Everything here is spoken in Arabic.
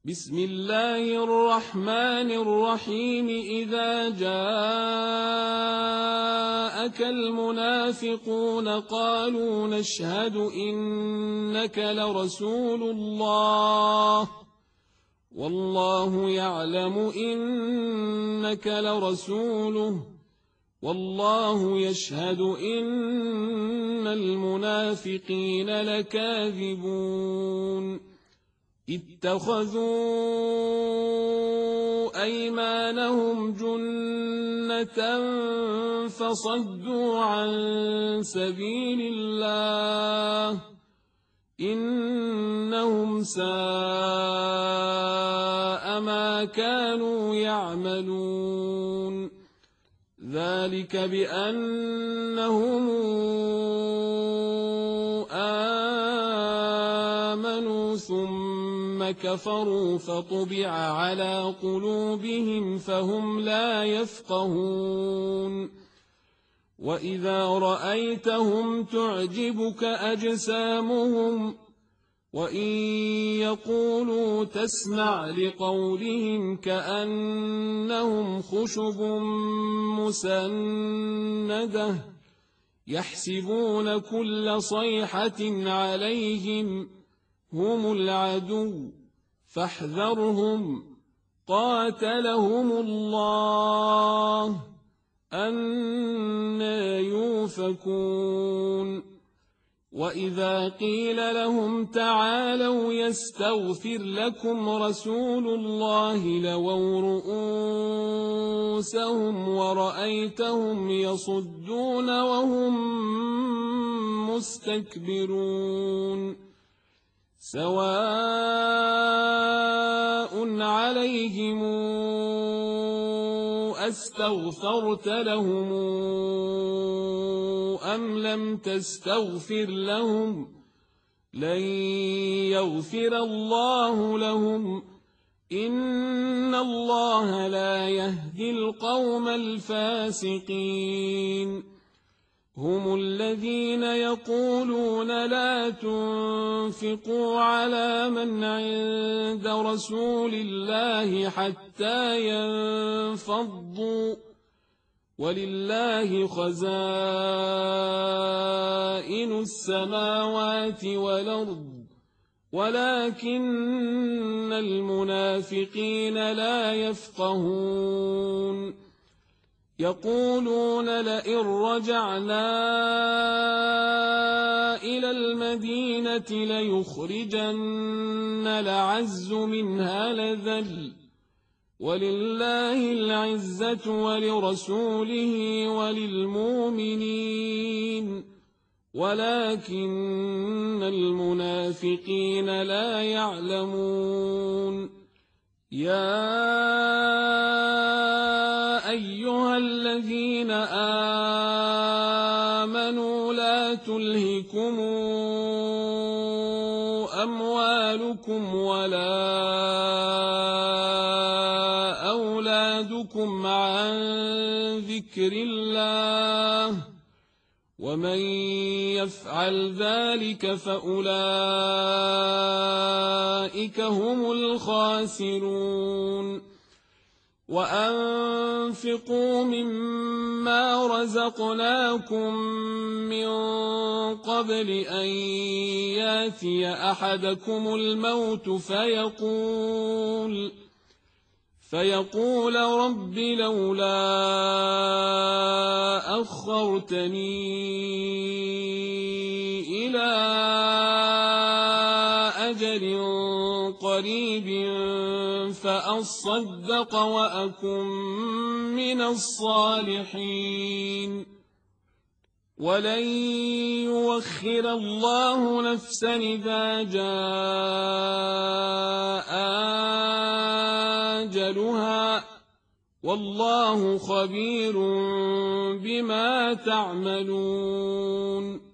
بسم الله الرحمن الرحيم إذا جاءك المنافقون قالوا نشهد إنك لرسول الله والله يعلم إنك لرسوله والله يشهد إن المنافقين لكاذبون اتخذوا أيمانهم جنة فصدوا عن سبيل الله إنهم ساء ما كانوا يعملون ذلك بأنهم آمنوا ثم كفروا فطبع على قلوبهم فهم لا يفقهون وإذا رأيتهم تعجبك أجسامهم وإن يقولوا تسمع لقولهم كأنهم خشب مسندة يحسبون كل صيحة عليهم هم العدو فاحذرهم قاتلهم الله أنى يؤفكون وإذا قيل لهم تعالوا يستغفر لكم رسول الله لووا رؤوسهم ورأيتهم يصدون وهم مستكبرون سواء عليهم أستغفرت لهم أم لم تستغفر لهم لن يغفر الله لهم إن الله لا يهدي القوم الفاسقين هم الذين يقولون لا تنفقوا على من عند رسول الله حتى ينفضوا ولله خزائن السماوات والأرض ولكن المنافقين لا يفقهون يقولون لئن رجعنا إلى المدينة ليخرجن الأعز منها الأذل ولله العزة ولرسوله وللمؤمنين ولكن المنافقين لا يعلمون يا أيها الذين آمنوا لا تلهكم أموالكم ولا أولادكم عن ذكر الله ومن يفعل ذلك فأولئك هم الخاسرون وأنفقوا مما رزقناكم من قبل أن ياتي أحدكم الموت فيقول رب لولا أخرتني إلى أجل قريب فأصدق وأكن من الصالحين ولن يؤخر الله نفسا إذا جاء أجلها والله خبير بما تعملون